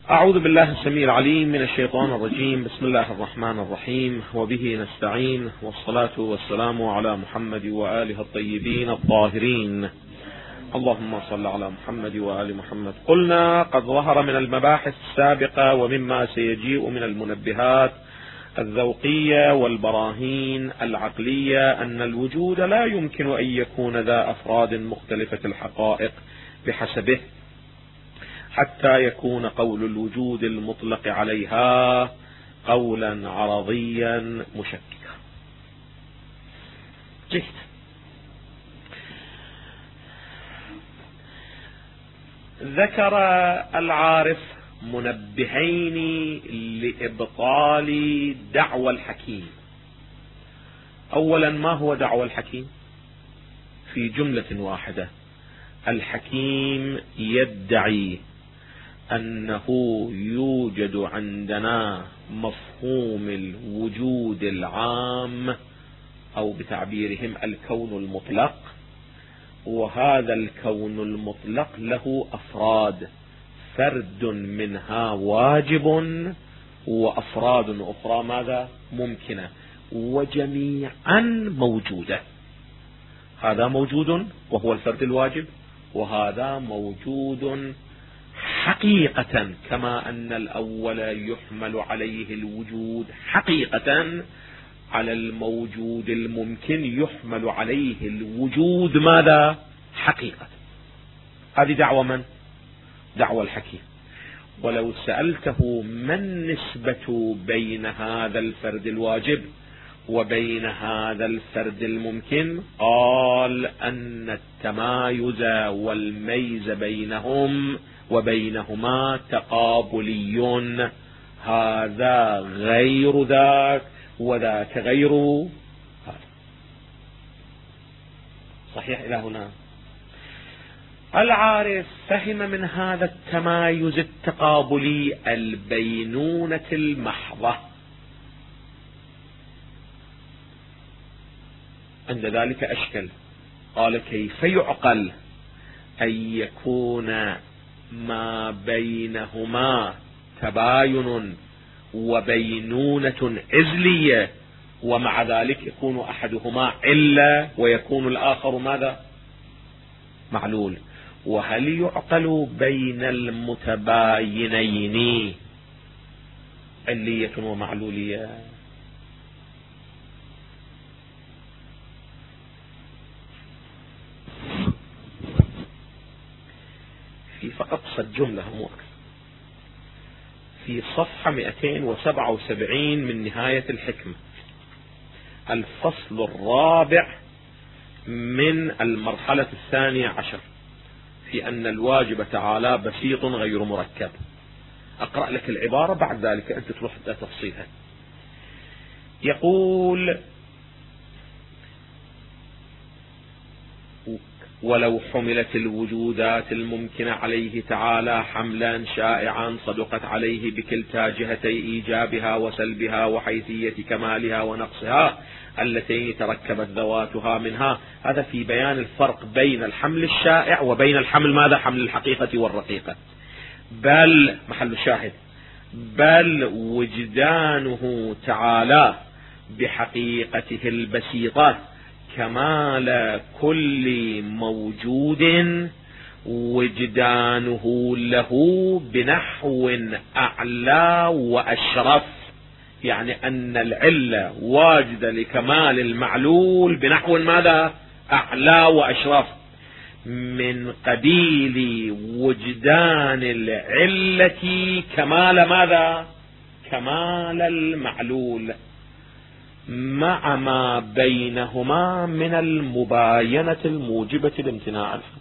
أعوذ بالله السميع العليم من الشيطان الرجيم. بسم الله الرحمن الرحيم، وبه نستعين، والصلاة والسلام على محمد وآله الطيبين الطاهرين. اللهم صل على محمد وآل محمد. قلنا قد ظهر من المباحث السابقة ومما سيجيء من المنبهات الذوقية والبراهين العقلية أن الوجود لا يمكن أن يكون ذا أفراد مختلفة الحقائق بحسبه، حتى يكون قول الوجود المطلق عليها قولا عرضيا مشككا. جيد. ذكر العارف منبهين لإبطال دعوى الحكيم. أولا، ما هو دعوى الحكيم؟ في جملة واحدة: الحكيم يدعي أنه يوجد عندنا مفهوم الوجود العام، أو بتعبيرهم الكون المطلق، وهذا الكون المطلق له أفراد، فرد منها واجب وأفراد أخرى ماذا؟ ممكنة، وجميعا موجودة. هذا موجود وهو الفرد الواجب، وهذا موجود حقيقة، كما أن الأول يحمل عليه الوجود حقيقة، على الموجود الممكن يحمل عليه الوجود ماذا؟ حقيقة. هذه دعوة من؟ دعوة الحكيم. ولو سألته ما النسبة بين هذا الفرد الواجب وبين هذا الفرد الممكن، قال أن التمايز والميز بينهم وبينهما تقابلي، هذا غير ذاك وذاك غير هذا. صحيح إلى هنا؟ العارف فهم من هذا التمايز التقابلي البينونة المحضة. عند ذلك أشكل، قال: كيف يعقل أن يكون ما بينهما تباين وبينونة عزلية، ومع ذلك يكون أحدهما علة ويكون الآخر ماذا؟ معلول. وهل يعقل بين المتباينين علية ومعلولية؟ في فقط صد جملة أمور في صفحة 277 من نهاية الحكمة، الفصل الرابع من المرحلة 12 في أن الواجب تعالى بسيط غير مركب. أقرأ لك العبارة، بعد ذلك أنت تروح تفصيلها. يقول: ولو حملت الوجودات الممكنة عليه تعالى حملا شائعا صدقت عليه بكلتا جهتي إيجابها وسلبها وحيثية كمالها ونقصها التي تركبت ذواتها منها. هذا في بيان الفرق بين الحمل الشائع وبين الحمل ماذا؟ حمل الحقيقة والرقيقة. بل محل الشاهد: بل وجدانه تعالى بحقيقته البسيطة كمال كل موجود، وجدانه له بنحو أعلى وأشرف، يعني أن العلة واجدة لكمال المعلول بنحو ماذا؟ أعلى وأشرف، من قبيل وجدان العلة كمال ماذا؟ كمال المعلول، مع ما بينهما من المباينة الموجبة لامتناع الحق.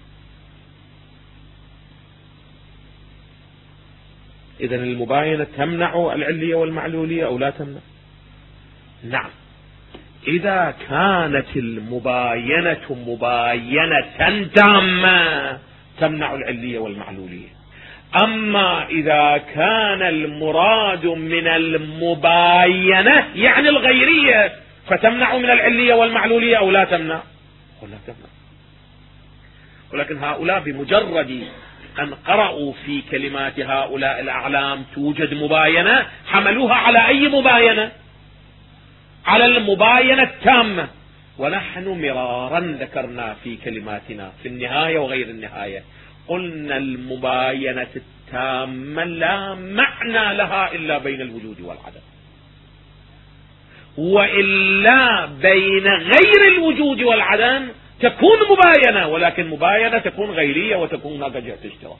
إذن المباينة تمنع العلية والمعلولية أو لا تمنع؟ نعم، إذا كانت المباينة مباينة تامة تمنع العلية والمعلولية. أما إذا كان المراد من المباينة يعني الغيرية فتمنع من العلية والمعلولية أو لا تمنع؟ ولا تمنع. ولكن هؤلاء بمجرد أن قرأوا في كلمات هؤلاء الأعلام توجد مباينة، حملوها على أي مباينة؟ على المباينة التامة. ونحن مرارا ذكرنا في كلماتنا في النهاية وغير النهاية، قلنا المباينة التامة لا معنى لها إلا بين الوجود والعدم، وإلا بين غير الوجود والعدم تكون مباينة، ولكن مباينة تكون غيرية وتكون هناك جهة اشتراك.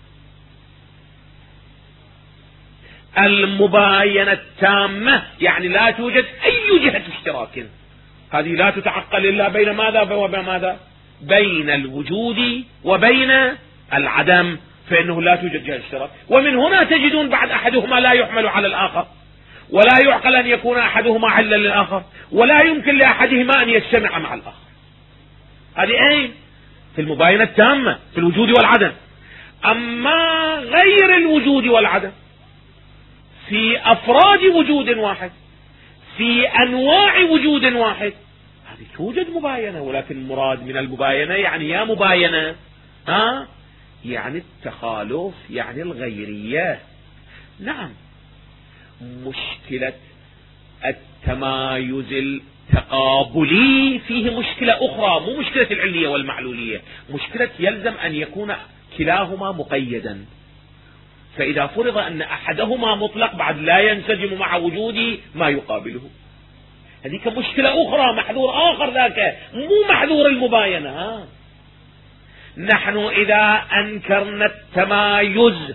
المباينة التامة يعني لا توجد أي جهة اشتراك، هذه لا تتعقل إلا بين ماذا وبين ماذا؟ بين الوجود وبين العدم، فإنه لا توجد جهة اشتراك. ومن هنا تجدون بعد أحدهما لا يحمل على الآخر، ولا يعقل أن يكون أحدهما علا للآخر، ولا يمكن لأحدهما أن يجتمع مع الآخر. هذه أين؟ في المباينة التامة في الوجود والعدم. أما غير الوجود والعدم في أفراد وجود واحد، في أنواع وجود واحد، هذه توجد مباينة، ولكن المراد من المباينة يعني يا مباينة يعني التخالف، يعني الغيرية. نعم، مشكلة التمايز التقابلي فيه مشكلة أخرى، مو مشكلة العلية والمعلولية، مشكلة يلزم أن يكون كلاهما مقيدا. فإذا فرض أن أحدهما مطلق بعد لا ينسجم مع وجود ما يقابله، هذه مشكلة أخرى، محذور آخر ذاك، مو محذور المباينة. نحن إذا أنكرنا التمايز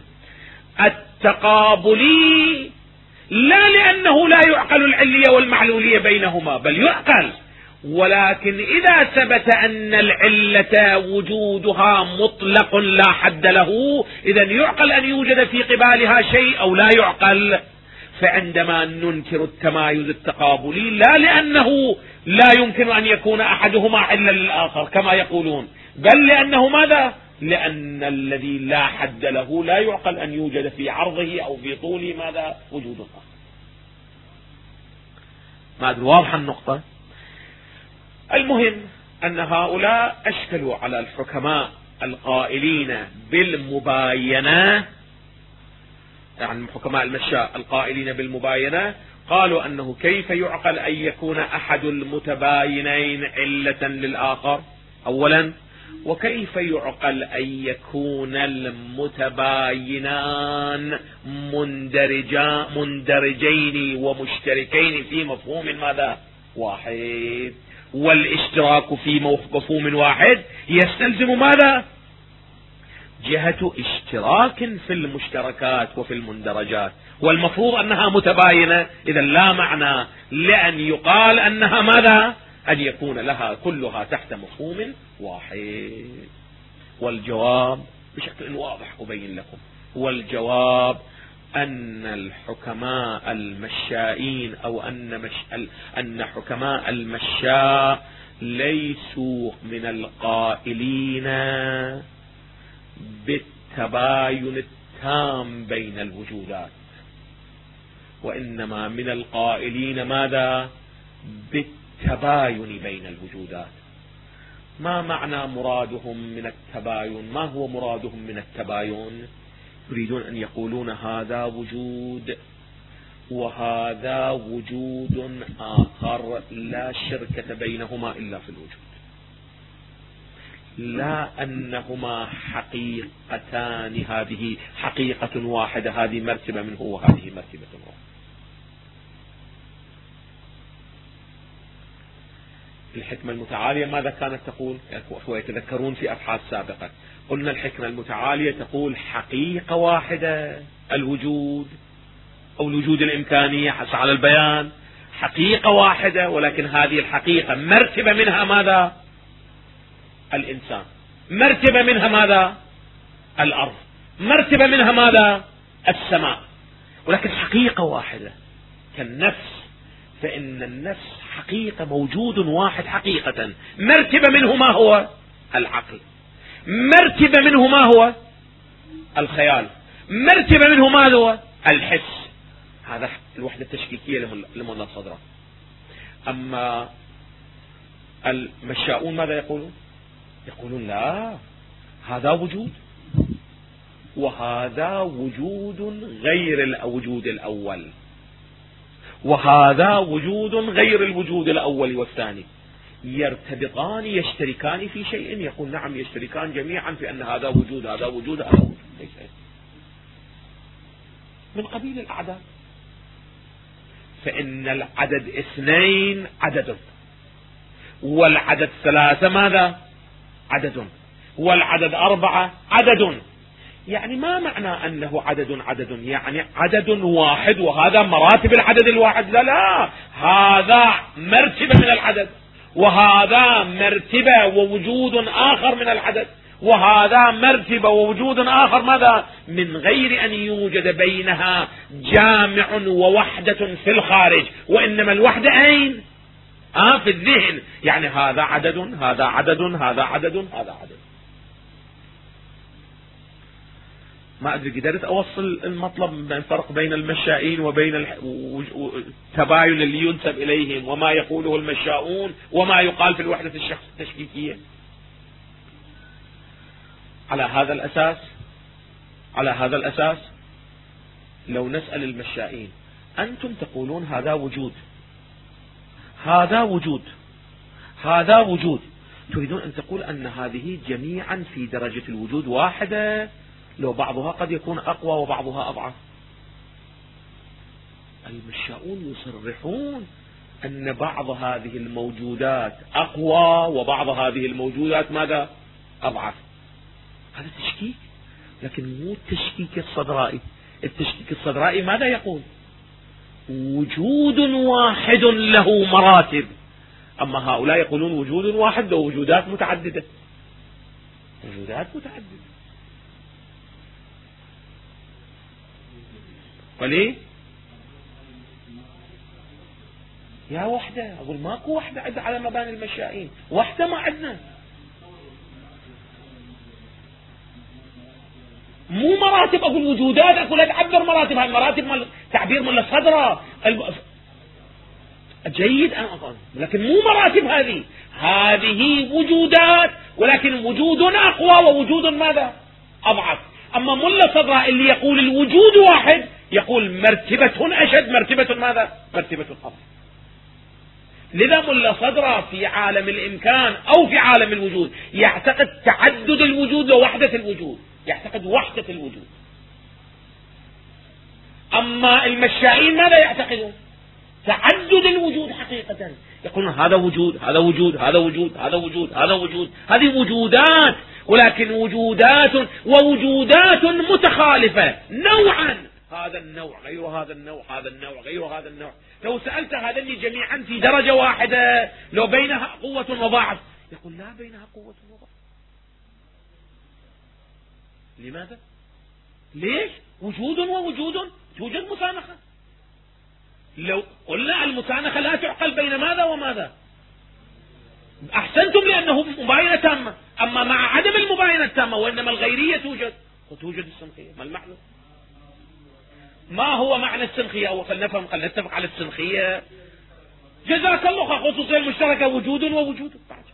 التقابلي لا لأنه لا يعقل العلية والمعلولية بينهما، بل يعقل، ولكن إذا ثبت أن العلة وجودها مطلق لا حد له، إذا يعقل أن يوجد في قبالها شيء أو لا يعقل. فعندما ننكر التمايز التقابلي لا لأنه لا يمكن أن يكون أحدهما علا للآخر كما يقولون، بل لأنه ماذا؟ لأن الذي لا حد له لا يعقل أن يوجد في عرضه أو في طوله ماذا؟ وجود آخر. ما أدري واضحة النقطة. المهم أن هؤلاء أشكلوا على الحكماء القائلين بالمباينة، يعني حكماء المشاء القائلين بالمباينة، قالوا أنه كيف يعقل أن يكون أحد المتباينين علة للآخر أولا، وكيف يعقل أن يكون المتباينان مندرجين ومشتركين في مفهوم ماذا؟ واحد. والاشتراك في مفهوم واحد يستلزم ماذا؟ جهة اشتراك في المشتركات وفي المندرجات، والمفروض أنها متباينة، إذا لا معنى لأن يقال أنها ماذا؟ أن يكون لها كلها تحت مفهوم واحد. والجواب بشكل واضح أبين لكم، والجواب أن الحكماء المشائين أو أن حكماء المشاء ليسوا من القائلين بالتباين التام بين الوجودات، وإنما من القائلين ماذا؟ بالتباين بين الوجودات. ما معنى مرادهم من التباين؟ ما هو مرادهم من التباين؟ يريدون أن يقولون هذا وجود وهذا وجود آخر لا شركة بينهما إلا في الوجود، لا أنهما حقيقتان، هذه حقيقة واحدة، هذه مرتبة منه وهذه مرتبة أخرى. الحكمة المتعالية ماذا كانت تقول؟ ويتذكرون في أبحاث سابقة قلنا الحكمة المتعالية تقول حقيقة واحدة الوجود أو الوجود الإمكانية حسب على البيان، حقيقة واحدة، ولكن هذه الحقيقة مرتبة منها ماذا؟ الإنسان، مرتبة منها ماذا؟ الأرض، مرتبة منها ماذا؟ السماء، ولكن حقيقة واحدة. كالنفس، فإن النفس حقيقة، موجود واحد حقيقة، مرتبة منه ما هو؟ العقل، مرتبة منه ما هو؟ الخيال، مرتبة منه ما هو؟ الحس. هذا الوحدة التشكيكية لمن صدره. أما المشاؤون ماذا يقولون؟ يقولون لا، هذا وجود وهذا وجود غير الوجود الأول، وهذا وجود غير الوجود الأول والثاني، يرتبطان يشتركان في شيء؟ يقول نعم يشتركان جميعا في أن هذا وجود هذا وجود هذا وجود. ليس من قبيل الأعداد، فإن العدد 2 عدد، والعدد 3 ماذا؟ عدد، والعدد 4 عدد. يعني ما معنى أنه عدد؟ يعني عدد واحد وهذا مراتب العدد الواحد؟ لا لا، هذا مرتبة من العدد، وهذا مرتبة ووجود آخر من العدد، وهذا مرتبة ووجود آخر ماذا؟ من غير أن يوجد بينها جامع ووحدة في الخارج، وإنما الوحدة أين؟ في الذهن. يعني هذا عدد هذا عدد هذا عدد هذا عدد. ما أدري قدرت أوصل المطلب من الفرق بين المشائين وبين التباين اللي ينسب إليهم وما يقوله المشاؤون وما يقال في الوحدة الشخص التشكيكية. على هذا الأساس لو نسأل المشائين أنتم تقولون هذا وجود هذا وجود هذا وجود، تريدون أن تقول أن هذه جميعا في درجة الوجود واحدة، لو بعضها قد يكون أقوى وبعضها أضعف؟ المشاؤون يصرحون أن بعض هذه الموجودات أقوى وبعض هذه الموجودات ماذا؟ أضعف. هذا تشكيك، لكن مو التشكيك الصدرائي. التشكيك الصدرائي ماذا يقول؟ وجود واحد له مراتب، أما هؤلاء يقولون وجود واحد له وجودات متعددة. وجودات متعددة. فليه؟ يا وحدة، أقول ماكو وحدة على مباني المشائين، وحدة ما عندنا، مو مراتب. أقول وجودات، أقول لا تعبر مراتب، هاي مراتب تعبير من الصدرة جيد أنا أقول، لكن مو مراتب. هذه وجودات، ولكن وجود أقوى ووجود ماذا؟ أضعف. أما ملا صدرة اللي يقول الوجود واحد يقول مرتبة أشد، مرتبة ماذا؟ مرتبة أضعف. لذا ملا صدرة في عالم الإمكان أو في عالم الوجود يعتقد تعدد الوجود ووحدة الوجود، يعتقد وحدة الوجود. أما المشائين ماذا يعتقدون؟ تعدد الوجود حقيقة، يقولون هذا وجود هذا وجود هذا وجود هذا وجود هذا وجود. هذه وجودات، ولكن وجودات ووجودات متخالفة نوعا، هذا النوع غير هذا النوع، هذا النوع غير هذا النوع. لو سألت هذين جميعا في درجة واحدة لو بينها قوة وضعف، يقول لا بينها قوة وضعف. لماذا؟ ليش؟ وجود ووجود توجد مسانخة. لو قلنا المسانخة لا تعقل بين ماذا وماذا، أحسنتم لأنه مباينة تامة. أما مع عدم المباينة التامة وإنما الغيرية توجد السنخية. ما المعنى؟ ما هو معنى السنخية؟ أو خلينا نتفق على السنخية. جزاك الله خير. خصوصية المشتركة وجود ووجود،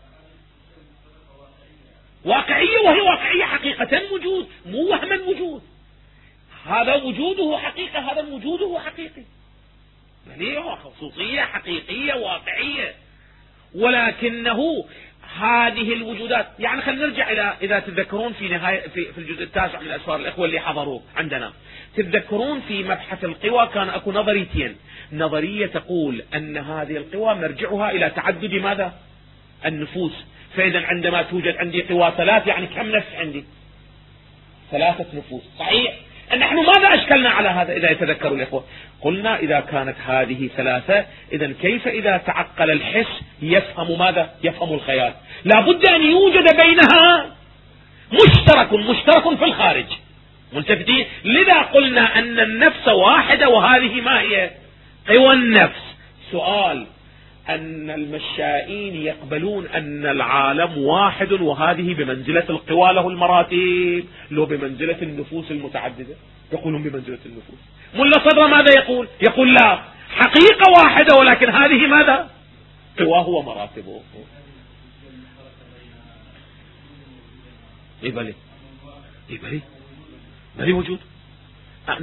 واقعية، وهي واقعية حقيقة وجود، مو وهما وجود. هذا وجوده حقيقة، هذا وجوده حقيقي، هو خصوصية حقيقية واقعية. ولكنه هذه الوجودات، يعني خلينا نرجع إلى، إذا تذكرون في نهاية في الجزء التاسع من أسفار الإخوة اللي حضروا عندنا، تذكرون في مبحث القوى كان أكو نظريتين. نظرية تقول أن هذه القوى مرجعها إلى تعدد ماذا؟ النفوس. فإذا عندما توجد عندي قوى 3 يعني كم نفس عندي؟ 3 نفوس. صحيح؟ نحن ماذا أشكلنا على هذا إذا يتذكروا الإخوة؟ قلنا إذا كانت هذه 3 إذا كيف إذا تعقل الحس يفهم ماذا؟ يفهم الخيال. لابد أن يوجد بينها مشترك في الخارج. ملتفتين؟ لذا قلنا أن النفس واحدة، وهذه ما هي؟ قوى النفس. سؤال: أن المشائين يقبلون أن العالم واحد وهذه بمنزلة القوى له المراتب، لو بمنزلة النفوس المتعددة؟ يقولون بمنزلة النفوس. ملا صدر ماذا يقول؟ يقول لا، حقيقة واحدة ولكن هذه ماذا؟ قواه ومراتبه. إبلي ما في وجود يعني.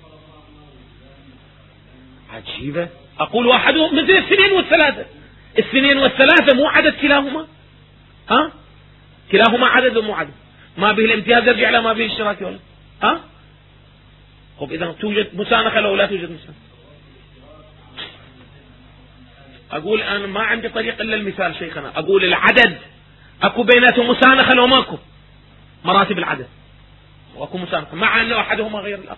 عجيبة. أقول واحدهم مثل الاثنين والثلاثة. الاثنين والثلاثة مو عدد كلاهما؟ ها؟ كلاهما عدد ومو عدد، ما به الامتياز يرجع إلى ما به الاشتراك ولا ها؟ طب إذا توجد مسانخة لو لا توجد مسانخة؟ أقول أنا ما عندي طريق إلا المثال شيخنا. أقول العدد أكو بيناتهم مسانخة لو ماكو مراتب العدد، وأكو مسانخة مع أنه أحدهما غير الآخر.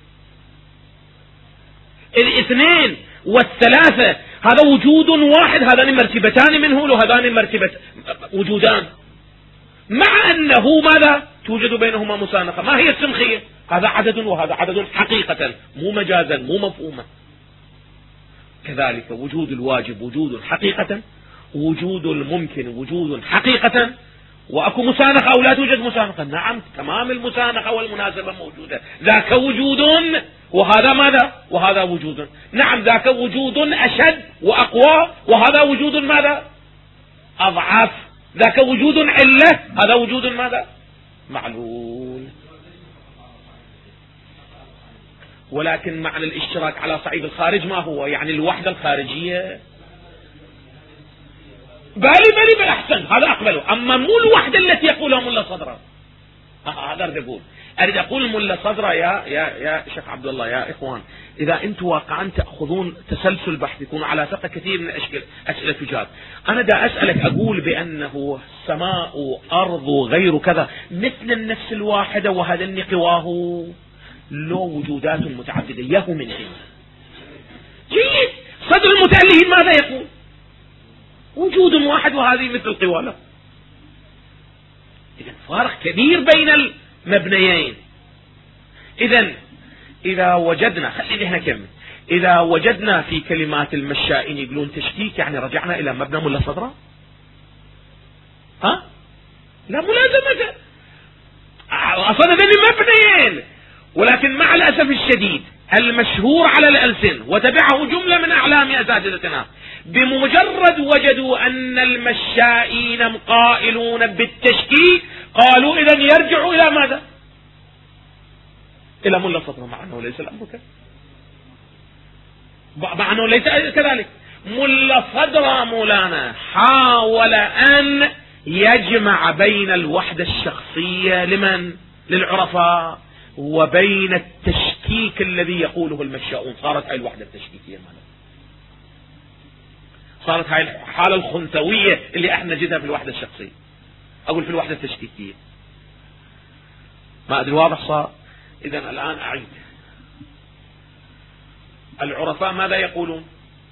الاثنين والثلاثة هذا وجود واحد، هذان مرتبتان منه وهذان مرتبة وجودان، مع أنه ماذا توجد بينهما مسانخة. ما هي السمخية؟ هذا عدد وهذا عدد حقيقة، مو مجازا مو مفهوما. كذلك وجود الواجب وجود حقيقة، وجود الممكن وجود حقيقة، وأكو مسانخة أو لا توجد مسانخة. نعم تمام، المسانخة والمناسبة موجودة، ذاك وجود وهذا ماذا؟ وهذا وجود. نعم ذاك وجود أشد وأقوى، وهذا وجود ماذا؟ أضعف. ذاك وجود علة، هذا وجود ماذا؟ معلول. ولكن معنى الاشتراك على صعيد الخارج ما هو؟ يعني الوحدة الخارجية. بالي أحسن، هذا أقبله. أما مو الوحدة التي يقولها ملا صدرة. هذا أريد أقول ملا صدرة يا شيخ عبد الله، يا إخوان، إذا أنتم واقعا تأخذون تسلسل بحث يكون على ثقة كثير من أسئلة تجاب. أنا دا أسألك أقول بأنه سماء أرض غير كذا مثل النفس الواحدة، وهذا النقواه له وجودات متعددة، يهو من عين. جيد. صدر المتألهين ماذا يقول؟ وجود واحد وهذه مثل القوالة. إذن فارق كبير بين المبنيين. إذا وجدنا، خلينا هنا كمل، إذا وجدنا في كلمات المشائين يقولون تشكيك، يعني رجعنا إلى مبنى ملا صدرة؟ ها؟ لا ملازمة. أصلا ذني مبنيين، ولكن مع الأسف الشديد المشهور على الألسن وتبعه جملة من أعلام أساتذتنا، بمجرد وجدوا أن المشائين قائلون بالتشكيك قالوا إذن يرجعوا إلى ماذا؟ إلى ملا صدرة، مع أنه ليس الأمر كذلك. مع أنه ليس كذلك. ملا صدرة مولانا حاول أن يجمع بين الوحدة الشخصية لمن؟ للعرفاء، وبين التشكيك الذي يقوله المشاؤون. صارت هاي الوحدة التشكيكية ماذا؟ صارت هاي الحالة الخنثوية اللي احنا نجدها في الوحدة الشخصية، أقول في الوحدة التشكيكية. ما أدري واضح صار؟ إذن الآن أعيد. العرفاء ماذا يقولون؟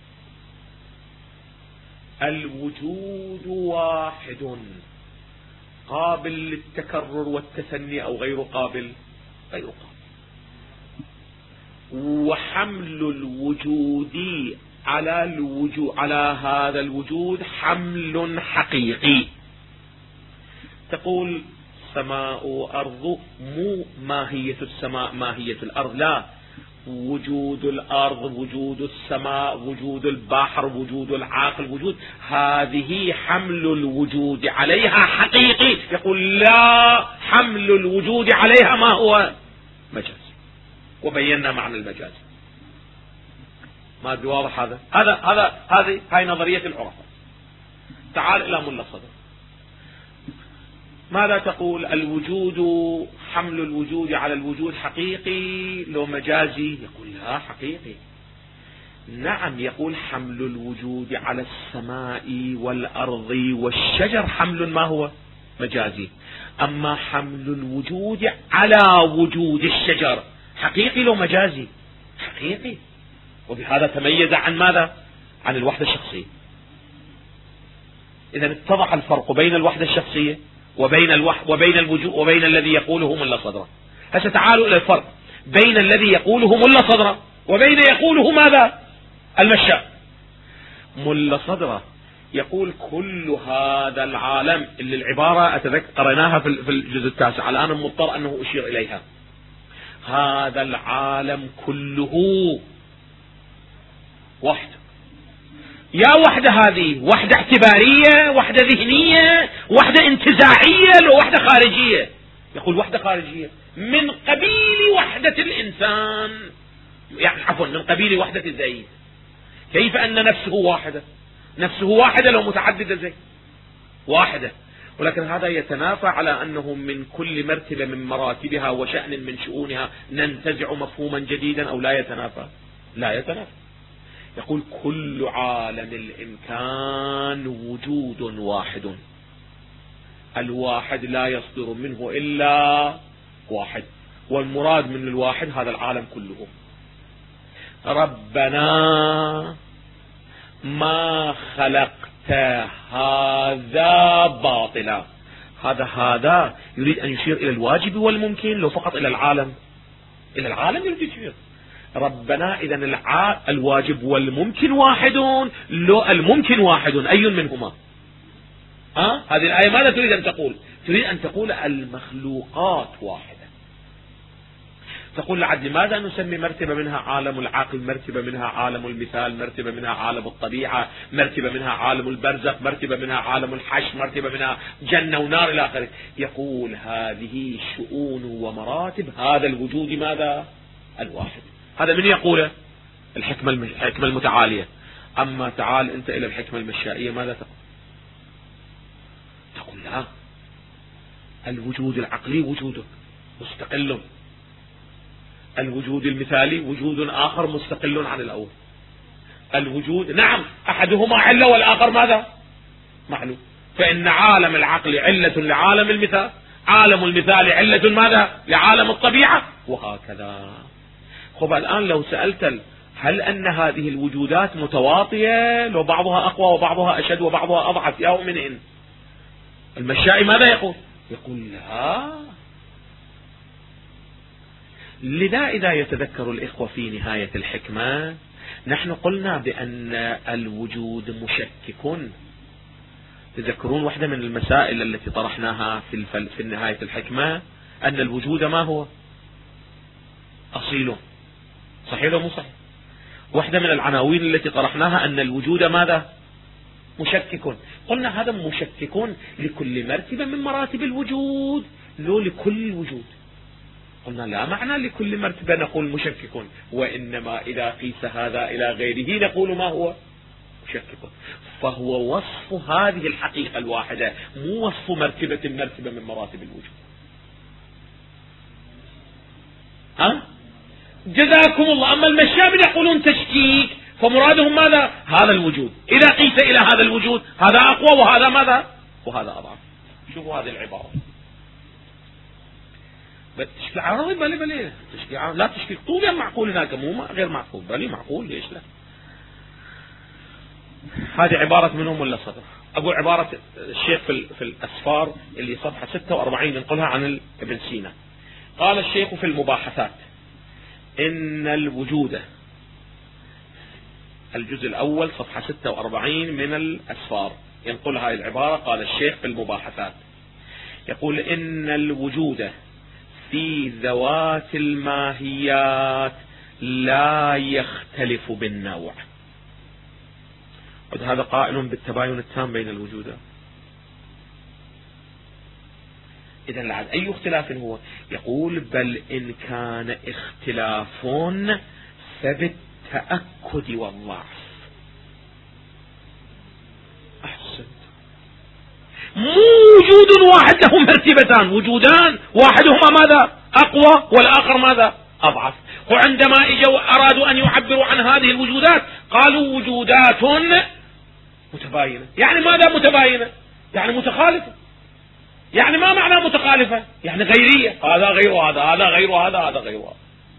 الوجود واحد قابل للتكرر والتثني أو غير قابل؟ غير قابل. وحمل الوجود على هذا الوجود حمل حقيقي. تقول سماء أرض، مو ماهية السماء ماهية الأرض، لا، وجود الأرض وجود السماء وجود البحر وجود العاقل وجود، هذه حمل الوجود عليها حقيقي. يقول لا، حمل الوجود عليها ما هو؟ مجاز. وبينا معنى المجاز. ما أدري واضح هذا؟ هذه نظرية العرفاء. تعال إلى ملا صدر، ماذا تقول؟ الوجود، حمل الوجود على الوجود حقيقي لو مجازي؟ يقول لا، حقيقي. نعم، يقول حمل الوجود على السماء والأرض والشجر حمل ما هو؟ مجازي. أما حمل الوجود على وجود الشجر حقيقي لو مجازي؟ حقيقي. وبهذا تميز عن ماذا؟ عن الوحدة الشخصية. إذا اتضح الفرق بين الوحدة الشخصية وبين الوجود وبين الذي يقوله ملا صدرة. هسه تعالوا إلى الفرق بين الذي يقوله ملا صدرة وبين يقوله ماذا؟ المشاء. ملا صدرة يقول كل هذا العالم، اللي العبارة أتذكر قرأناها في الجزء التاسع، الآن مضطر أنه أشير إليها. هذا العالم كله وحده. يا وحدة هذه وحدة اعتبارية، وحدة ذهنية، وحدة انتزاعية، لو وحدة خارجية. يقول وحدة خارجية. من قبيل وحدة الإنسان، يعني عفوا من قبيل وحدة الزيد. كيف أن نفسه واحدة؟ نفسه واحدة لو متعددة زي واحدة، ولكن هذا يتنافى على أنه من كل مرتبة من مراتبها وشأن من شؤونها ننتزع مفهوما جديدا، أو لا يتنافى؟ لا يتنافى. يقول كل عالم الإمكان وجود واحد، الواحد لا يصدر منه إلا واحد، والمراد من الواحد هذا العالم كله. ربنا ما خلقت هذا باطلا، هذا يريد أن يشير إلى الواجب والممكن، لو فقط إلى العالم، إلى العالم يريد يشير. ربنا إذا الواجب والممكن واحد، لو الممكن واحد أي منهما؟ هذه الآية ماذا تريد أن تقول؟ تريد أن تقول المخلوقات واحدة. تقول لعد لماذا نسمي مرتبة منها عالم العقل، مرتبة منها عالم المثال، مرتبة منها عالم الطبيعة، مرتبة منها عالم البرزخ، مرتبة منها عالم الحشر، مرتبة منها جنة ونار إلى آخره. يقول هذه شؤون ومراتب هذا الوجود ماذا؟ الواحد. هذا من يقوله؟ الحكمة المتعالية. أما تعال أنت إلى الحكمة المشائية ماذا تقول؟ تقول لا، الوجود العقلي وجود مستقل، الوجود المثالي وجود آخر مستقل عن الأول. الوجود نعم أحدهما علة والآخر ماذا؟ معلوم. فإن عالم العقل علة لعالم المثال، عالم المثال علة ماذا؟ لعالم الطبيعة، وهكذا. خب الآن لو سألت هل أن هذه الوجودات متواطية، لو بعضها أقوى وبعضها أشد وبعضها أضعف، يا من المشائي ماذا يقول؟ يقول لا. لذا إذا يتذكر الإخوة في نهاية الحكمة نحن قلنا بأن الوجود مشكك. تذكرون واحدة من المسائل التي طرحناها في نهاية الحكمة أن الوجود ما هو؟ أصيل. صحيح ولا مو صحيح؟ واحدة من العناوين التي طرحناها أن الوجود ماذا؟ مشكك. قلنا هذا مشكك لكل مرتبة من مراتب الوجود، لو لكل الوجود. قلنا لا معنى لكل مرتبة نقول مشكك، وإنما إذا قيس هذا إلى غيره نقول ما هو؟ مشكك. فهو وصف هذه الحقيقة الواحدة، مو وصف مرتبة من مراتب الوجود. جزاكم الله. أما المشابه يقولون تشكيك، فمرادهم ماذا؟ هذا الوجود إذا قيس إلى هذا الوجود هذا أقوى وهذا ماذا؟ وهذا أضعف. شوفوا هذه العبارة تشكيل عرضي، بلي تشكيل عرضي، لا تشكيل طول معقول هناك، مو غير معقول، بلي معقول، ليش لا؟ هذه عبارة منهم ولا صدر؟ أقول عبارة الشيخ في الأسفار اللي صفحة 46 ينقلها عن ابن سينا. قال الشيخ في المباحثات إن الوجود، الجزء الأول صفحة 46 من الأسفار ينقل هذه العبارة. قال الشيخ في المباحثات يقول إن الوجود في ذوات الماهيات لا يختلف بالنوع. هذا قائل بالتباين التام بين الوجودات. إذن لعد أي اختلاف هو؟ يقول بل إن كان اختلاف فبالتأكد والضعف. أحسنت. مو وجود واحد له مرتبتان، وجودان واحدهما ماذا؟ أقوى والآخر ماذا؟ أضعف. وعندما اجوا أرادوا أن يعبروا عن هذه الوجودات قالوا وجودات متباينة. يعني ماذا متباينة؟ يعني متخالفة. يعني ما معنى متخالفة؟ يعني غيرية، هذا غير هذا، هذا غير هذا، هذا غير هذا.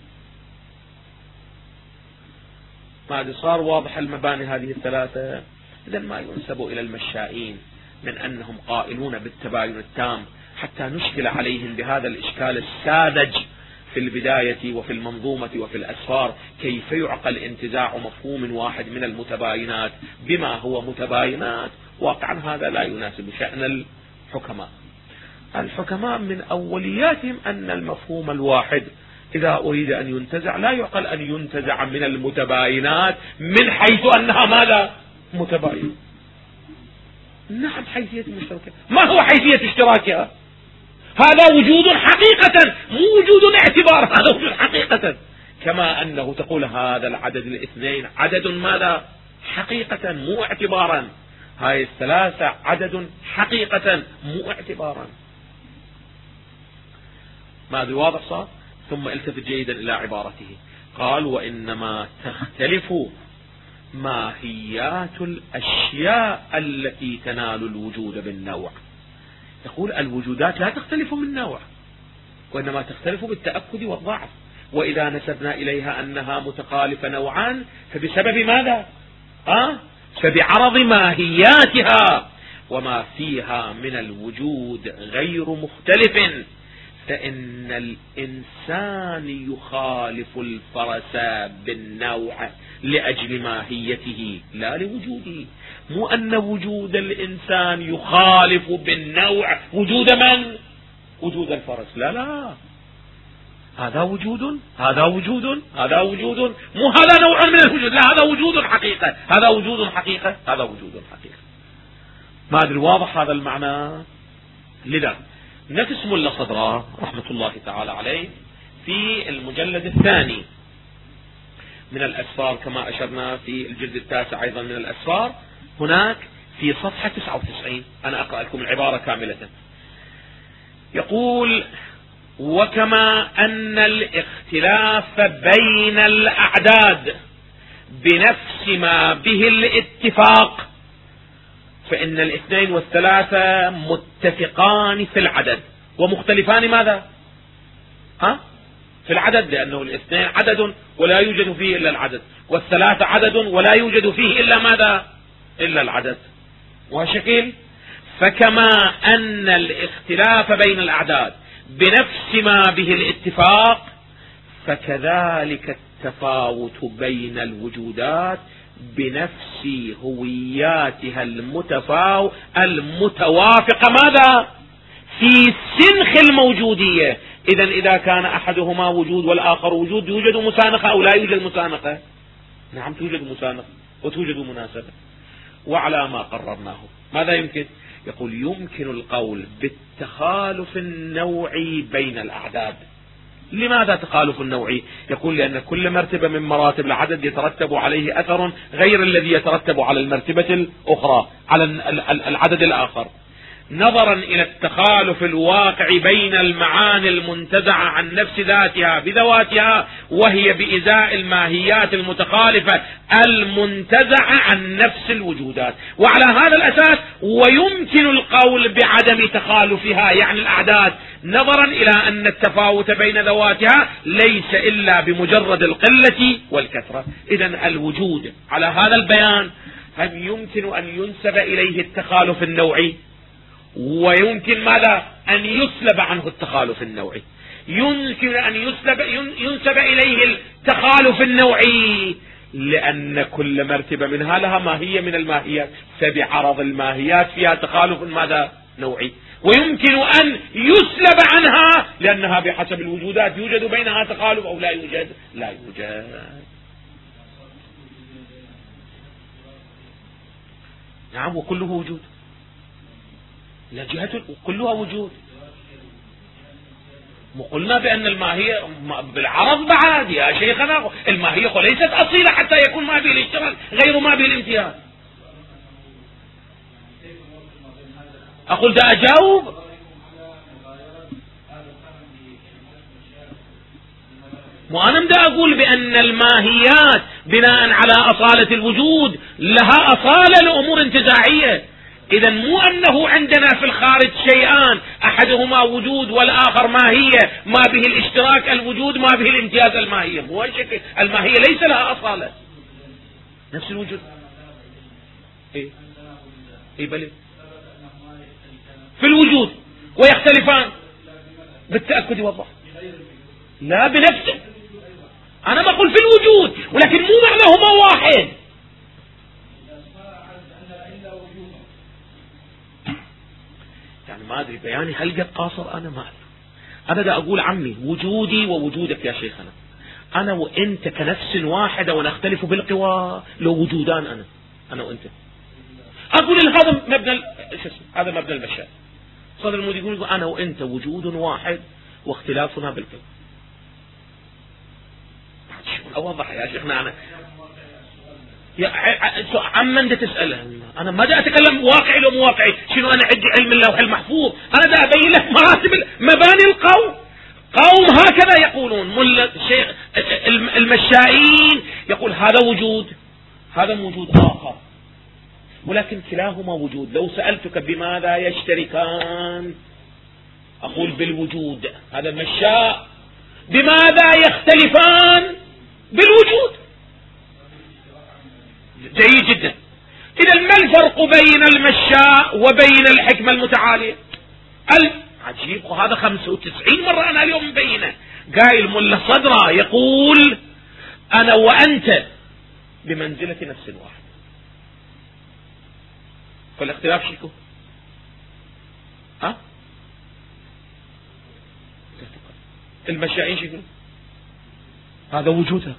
ما صار واضح المباني هذه الثلاثة. إذا ما ينسب إلى المشائين من أنهم قائلون بالتباين التام حتى نشكل عليهم بهذا الإشكال الساذج في البداية وفي المنظومة وفي الأسفار، كيف يعقل انتزاع مفهوم واحد من المتباينات بما هو متباينات. واقعا هذا لا يناسب شأن الحكماء. الحكماء من أولياتهم أن المفهوم الواحد إذا أريد أن ينتزع لا يعقل أن ينتزع من المتباينات من حيث أنها ماذا؟ متباين. نعم حيثية مشتركة. ما هو حيثية اشتراكها؟ هذا وجود حقيقة، مو وجود اعتبار، هذا وجود حقيقة. كما أنه تقول هذا العدد الاثنين عدد ماذا؟ حقيقة مو اعتبارا. هاي الثلاثة عدد حقيقة مو اعتبارا. ماذا واضح صار؟ ثم التفت جيدا إلى عبارته، قال وإنما تختلف ماهيات الأشياء التي تنال الوجود بالنوع. يقول الوجودات لا تختلف من نوع، وإنما تختلف بالتأكد والضعف. وإذا نسبنا إليها أنها متخالفة نوعا فبسبب ماذا؟ فبعرض ماهياتها، وما فيها من الوجود غير مختلف. فإن الإنسان يخالف الفرس بالنوع لأجل ماهيته لا لوجوده. مو أن وجود الإنسان يخالف بالنوع وجود من؟ وجود الفرس. لا لا، هذا وجود، هذا وجود، هذا وجود، مو هذا نوع من الوجود، لا هذا وجود حقيقة، هذا وجود حقيقة، هذا وجود حقيقة. ما أدري واضح هذا المعنى؟ لذا نفس ملا صدراه رحمة الله تعالى عليه في المجلد الثاني من الأسفار، كما أشرنا في الجلد التاسع أيضا من الأسفار، هناك في صفحة 99 أنا أقرأ لكم العبارة كاملة. يقول وكما أن الاختلاف بين الأعداد بنفس ما به الاتفاق، فإن الاثنين والثلاثة متفقان في العدد ومختلفان ماذا؟ في العدد، لأنه الاثنين عدد ولا يوجد فيه إلا العدد، والثلاثة عدد ولا يوجد فيه إلا ماذا؟ إلا العدد. وهالشكل فكما أن الاختلاف بين الأعداد بنفس ما به الاتفاق، فكذلك التفاوت بين الوجودات بنفس هوياتها المتوافقة ماذا؟ في سنخ الموجودية. إذا كان أحدهما وجود والآخر وجود، يوجد مسانخة أو لا يوجد مسانخة؟ نعم توجد مسانخة وتوجد مناسبة. وعلى ما قررناه ماذا يمكن؟ يقول يمكن القول بالتخالف النوعي بين الأعداد. لماذا تخالف النوعي؟ يقول لأن كل مرتبة من مراتب العدد يترتب عليه أثر غير الذي يترتب على المرتبة الأخرى، على العدد الآخر، نظرا إلى التخالف الواقع بين المعاني المنتزعة عن نفس ذاتها بذواتها، وهي بإزاء الماهيات المتخالفة المنتزعة عن نفس الوجودات. وعلى هذا الأساس ويمكن القول بعدم تخالفها، يعني الأعداد، نظرا إلى أن التفاوت بين ذواتها ليس إلا بمجرد القلة والكثرة. إذن الوجود على هذا البيان هل يمكن أن ينسب إليه التخالف النوعي؟ ويمكن ماذا؟ أن يسلب عنه التخالف النوعي. يمكن أن ينسب إليه التخالف النوعي، لأن كل مرتبة منها لها ماهية من الماهيات، فبعرض الماهيات فيها تخالف ماذا؟ نوعي. ويمكن أن يسلب عنها لأنها بحسب الوجودات يوجد بينها تخالف أو لا يوجد؟ لا يوجد. نعم وكله وجود، لا جهة كلها وجود. قلنا بأن الماهية بالعرض بعد يا شيخنا، الماهية ليست أصيلة حتى يكون ما به الاشتراك غير ما به الامتياز. أقول ده أجاوب. وأنا بدي أقول بأن الماهيات بناء على أصالة الوجود لها أصالة لأمور انتزاعية. إذا مو أنه عندنا في الخارج شيئان أحدهما وجود والآخر ماهية، ما به الاشتراك الوجود ما به الامتياز الماهية. مو هالشكل، الماهية ليس لها أصالة نفس الوجود. إيه بلي في الوجود ويختلفان بالتأكد والله، لا بنفسه. أنا بقول في الوجود ولكن مو معناهما واحد. يعني ما أدري بياني هل قد قاصر، أنا ما أدري. أنا دا أقول عمي وجودي ووجودك يا شيخنا، أنا وإنت كنفس واحدة ونختلف بالقوى، لو وجودان أنا وإنت. أقول هذا مبنى هذا مبنى المشاة، صدر الموجود يقول أنا وأنت وجود واحد واختلافنا بالكون. أوضح يا شيخنا أنا عمن دا تسأله أنا ما دا أتكلم واقعي لو مو واقعي. شنو أنا عندي علم اللوح المحفوظ، أنا دا أبين لك مراتب مباني القوم. قوم هكذا يقولون. الشيخ المشائين يقول هذا وجود، هذا موجود آخر، ولكن كلاهما وجود. لو سألتك بماذا يشتركان أقول بالوجود. هذا المشاء. بماذا يختلفان؟ بالوجود. جيد جدا. إذا ما الفرق بين المشاء وبين الحكمة المتعالية؟ عجيب. وهذا 95 مرة أنا اليوم مبينه. قايل ملا صدرة يقول أنا وأنت بمنزلة نفس واحد، فالاختلاف شكو المشائين شكو هذا وجودها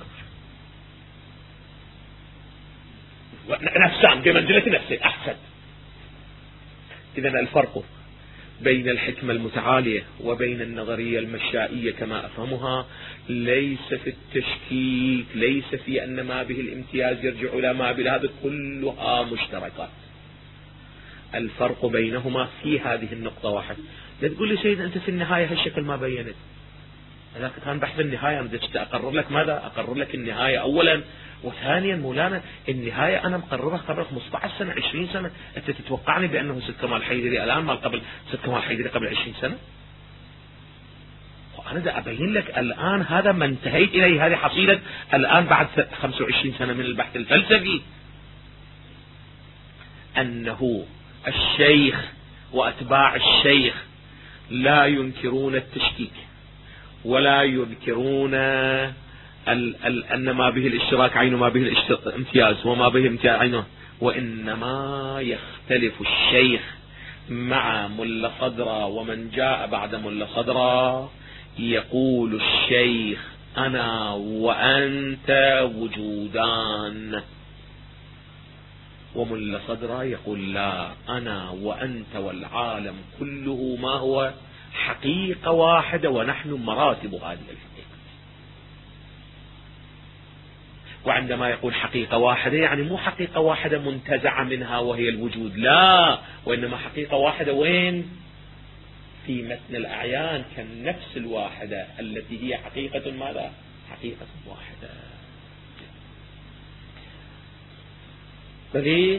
نفسان بمنزلة نفسه. أحسن. إذن الفرق بين الحكمة المتعالية وبين النظرية المشائية كما أفهمها ليس في التشكيك، ليس في أن ما به الامتياز يرجع إلى ما به، هذا كلها مشتركات. الفرق بينهما في هذه النقطة واحد. لا تقول لي سيد أنت في النهاية هالشكل ما بينت. هذا كان بحث النهاية. أنا أقرر لك ماذا؟ أقرر لك النهاية أولا، وثانيا مولانا النهاية أنا مقررها قبل 15 سنة 20 سنة. أنت تتوقعني بأنه ست كمال حيدري الآن ما قبل ست كمال حيدري قبل 20 سنة؟ وأنا دا أبين لك الآن هذا ما انتهيت إليه. هذه حصيلة الآن بعد 25 سنة من البحث الفلسفي، أنه الشيخ وأتباع الشيخ لا ينكرون التشكيك ولا ينكرون أن ما به الاشتراك عين ما به الامتياز وما به امتياز عينه، وإنما يختلف الشيخ مع ملا صدرة ومن جاء بعد ملا صدرة. يقول الشيخ أنا وأنت وجودان، وملا صدرة يقول لا، أنا وأنت والعالم كله ما هو حقيقة واحدة ونحن مراتب هذه الحقيقة. وعندما يقول حقيقة واحدة يعني مو حقيقة واحدة منتزعة منها وهي الوجود، لا، وإنما حقيقة واحدة وين؟ في متن الأعيان كالنفس الواحدة التي هي حقيقة ماذا؟ حقيقة واحدة. بلي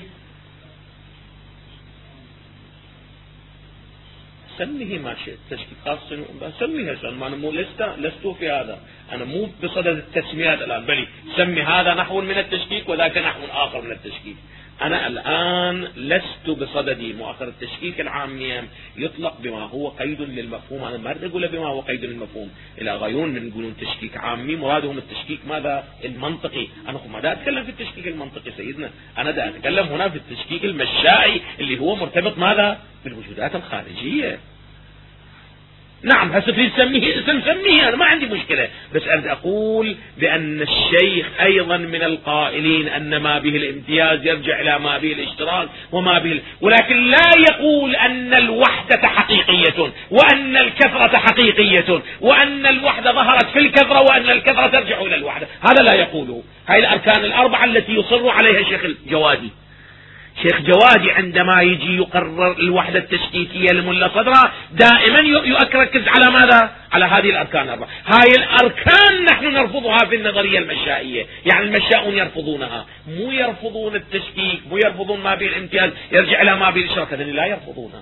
سميه ما شئت تشكيك خاصة سميها سمي. أنا مو لست في هذا، أنا مو بصدد التسميات الآن، بل سمي هذا نحو من التشكيك وذاك نحو آخر من التشكيك. أنا الآن لست بصددي مؤخر التشكيك العامية يطلق بما هو قيد للمفهوم. أنا ما أريد أقول بما هو قيد للمفهوم. إلى غيرون من يقولون تشكيك عامي مرادهم التشكيك ماذا؟ المنطقي. أنا ما دا أتكلم في التشكيك المنطقي سيدنا، أنا دا أتكلم هنا في التشكيك المشائي اللي هو مرتبط ماذا؟ بالوجودات الخارجية. نعم هسه تريد سميه أنا ما عندي مشكلة، بس أريد أقول بأن الشيخ أيضا من القائلين أن ما به الامتياز يرجع إلى ما به الاشتراك وما به ولكن لا يقول أن الوحدة حقيقية وأن الكثرة حقيقية وأن الوحدة ظهرت في الكثرة وأن الكثرة ترجع إلى الوحدة. هذا لا يقوله. هاي الأركان الأربعة التي يصر عليها الشيخ الجوادي. شيخ جوادي عندما يجي يقرر الوحدة التشكيكية لملا صدرة دائما يركز على ماذا؟ على هذه الأركان الأربعة. هاي الأركان نحن نرفضها في النظرية المشائية. يعني المشاؤون يرفضونها، مو يرفضون التشكيك، مو يرفضون ما به الامتياز يرجع إلى ما به الاشتراك، هذين لا يرفضونها.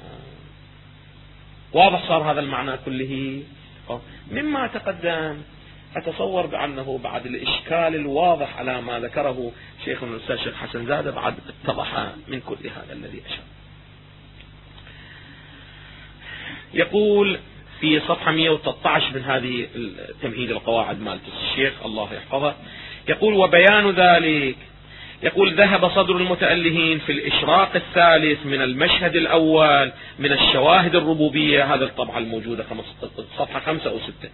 واضح صار هذا المعنى كله مما تقدم. أتصور بأنه بعد الإشكال الواضح على ما ذكره شيخنا الأستاذ الشيخ حسن زادة بعد اتضح من كل هذا الذي أشار. يقول في صفحة 113 من هذه تمهيد القواعد مالت الشيخ الله يحفظه، يقول وبيان ذلك، يقول ذهب صدر المتألهين في الإشراق الثالث من المشهد الأول من الشواهد الربوبية، هذا الطبعة الموجودة صفحة 5 أو 6،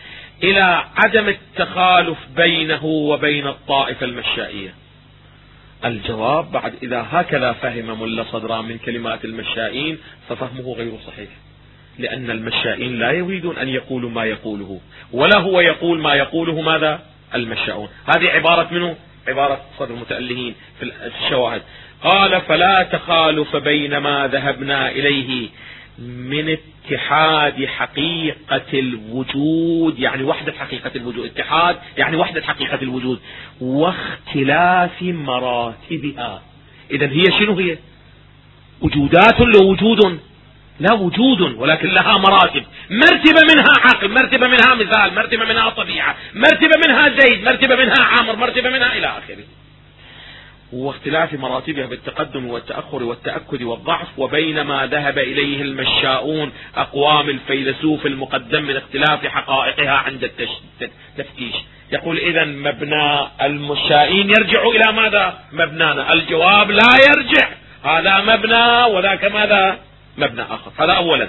إلى عدم التخالف بينه وبين الطائفة المشائية. الجواب بعد إذا هكذا فهم ملا صدران من كلمات المشائين ففهمه غير صحيح، لأن المشائين لا يريدون أن يقولوا ما يقوله، ولا هو يقول ما يقوله ماذا المشاؤون. هذه عبارة منه، عبارة صدر المتألهين في الشواهد. قال: فلا تخالف بين ما ذهبنا إليه من اتحاد حقيقة الوجود، يعني وحدة حقيقة الوجود، اتحاد يعني وحدة حقيقة الوجود، واختلاف مراتبها. إذن هي شنو هي؟ وجودات لوجود؟ لا، وجود ولكن لها مراتب، مرتبة منها عقل، مرتبة منها مثال، مرتبة منها طبيعة، مرتبة منها زيد، مرتبة منها عامر، مرتبة منها إلى آخره. واختلاف مراتبها بالتقدم والتأخر والتأكد والضعف. وبينما ذهب إليه المشاؤون أقوام الفيلسوف المقدم من اختلاف حقائقها عند التفتيش. يقول: إذن مبنى المشائين يرجع إلى ماذا؟ مبنانا. الجواب: لا يرجع، هذا مبنى وذاك ماذا؟ مبنى آخر. هذا أولا.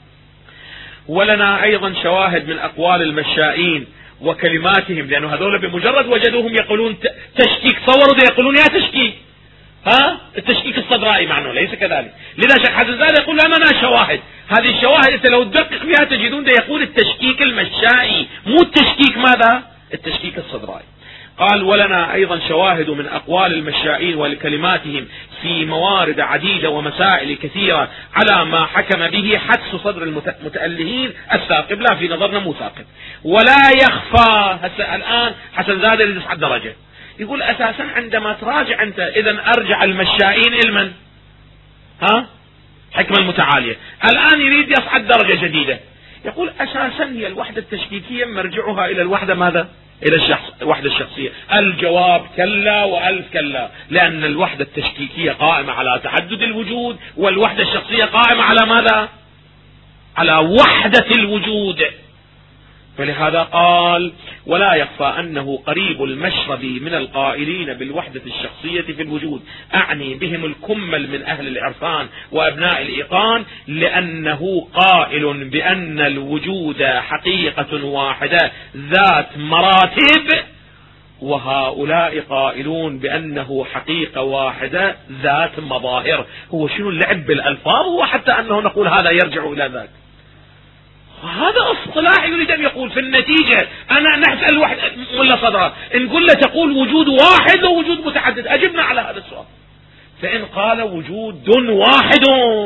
ولنا أيضا شواهد من أقوال المشائين وكلماتهم، لأنه هذول بمجرد وجدوهم يقولون تشكيك، صوروا يقولون يا تشكيك، التشكيك الصدرائي معناه ليس كذلك. لذا شيخ حسن زاد يقول: لنا شواهد. هذه الشواهد انت لو تدقق فيها تجدون يقول التشكيك المشائي، مو التشكيك ماذا؟ التشكيك الصدرائي. قال: ولنا أيضا شواهد من أقوال المشائين وكلماتهم في موارد عديدة ومسائل كثيرة على ما حكم به حدس صدر المتألهين الثاقب، لا في نظرنا مو ثاقب. ولا يخفى هسه الآن حسن زاد اللي 9 درجة يقول أساسا عندما تراجع أنت إذن أرجع المشائين إلمن؟ حكمة المتعالية. الآن يريد يصعد درجة جديدة، يقول أساسا هي الوحدة التشكيكية مرجعها إلى الوحدة ماذا؟ إلى الوحدة الشخصية. الجواب: كلا وألف كلا، لأن الوحدة التشكيكية قائمة على تعدد الوجود، والوحدة الشخصية قائمة على ماذا؟ على وحدة الوجود. فلهذا قال: ولا يخفى أنه قريب المشرب من القائلين بالوحدة الشخصية في الوجود، أعني بهم الكمل من أهل العرفان وأبناء الإيقان، لأنه قائل بأن الوجود حقيقة واحدة ذات مراتب، وهؤلاء قائلون بأنه حقيقة واحدة ذات مظاهر. هو شنو اللعب بالألفاظ؟ هو حتى أنه نقول هذا يرجع إلى ذاك. هذا اصطلاح يريد أن يقول في النتيجة أنا نسأل واحد ملا صدرا نقول له تقول وجود واحد ووجود متعدد، أجبنا على هذا السؤال. فإن قال وجود واحد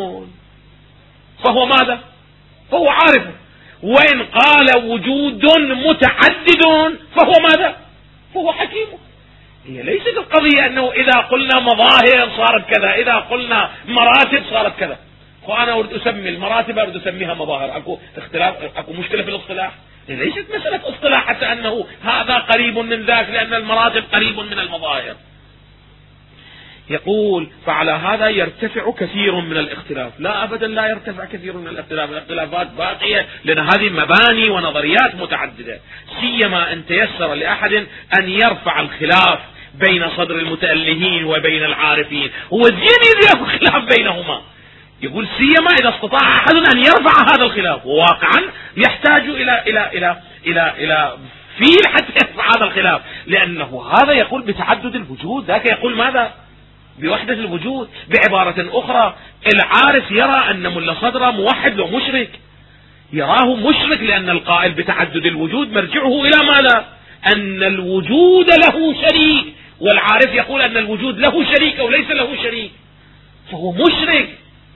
فهو ماذا؟ فهو عارف. وإن قال وجود متعدد فهو ماذا؟ فهو حكيم. هي ليست القضية أنه إذا قلنا مظاهر صارت كذا، إذا قلنا مراتب صارت كذا. وأنا أريد أسمي المراتب أريد أسميها مظاهر. أكو اختلاف، أكو مشكلة في الاصطلاح. ليست مسألة اصطلاح حتى أنه هذا قريب من ذاك لأن المراتب قريب من المظاهر. يقول: فعلى هذا يرتفع كثير من الاختلاف. لا أبدا لا يرتفع كثير من الاختلاف، الاختلافات باقية، لأن هذه مباني ونظريات متعددة. سيما أن تيسر لأحد أن يرفع الخلاف بين صدر المتألهين وبين العارفين. هو زين يكون خلاف بينهما. يقول سيما إذا استطاع أحد أن يرفع هذا الخلاف، وواقعا يحتاج إلى فيل حتى يرفع هذا الخلاف، لأنه هذا يقول بتعدد الوجود، ذاك يقول ماذا؟ بوحدة الوجود. بعبارة أخرى العارف يرى أن ملا صدرة موحد لو مشرك، يراه مشرك، لأن القائل بتعدد الوجود مرجعه إلى ماذا؟ أن الوجود له شريك، والعارف يقول أن الوجود له شريك أو ليس له شريك، فهو مشرك.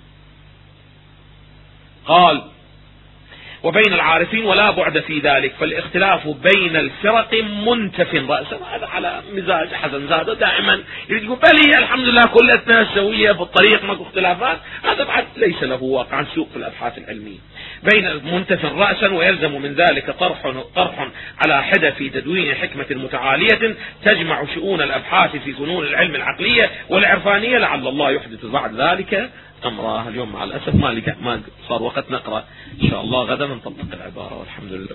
قال: وبين العارفين ولا بعد في ذلك، فالاختلاف بين الفرق منتف رأسا. هذا على مزاج حسن زادة دائما يريد يقول بل الحمد لله كلنا سوية في الطريق ماكو اختلافات. هذا بعد ليس له واقعا سوق في الأبحاث العلمية. بين منتف رأسا، ويلزم من ذلك طرح على حدة في تدوين حكمة متعالية تجمع شؤون الأبحاث في فنون العلم العقلية والعرفانية، لعل الله يحدث بعد ذلك أمرها. اليوم مع الأسف ما صار وقت نقرأ، إن شاء الله غدا نطبق العبارة، والحمد لله.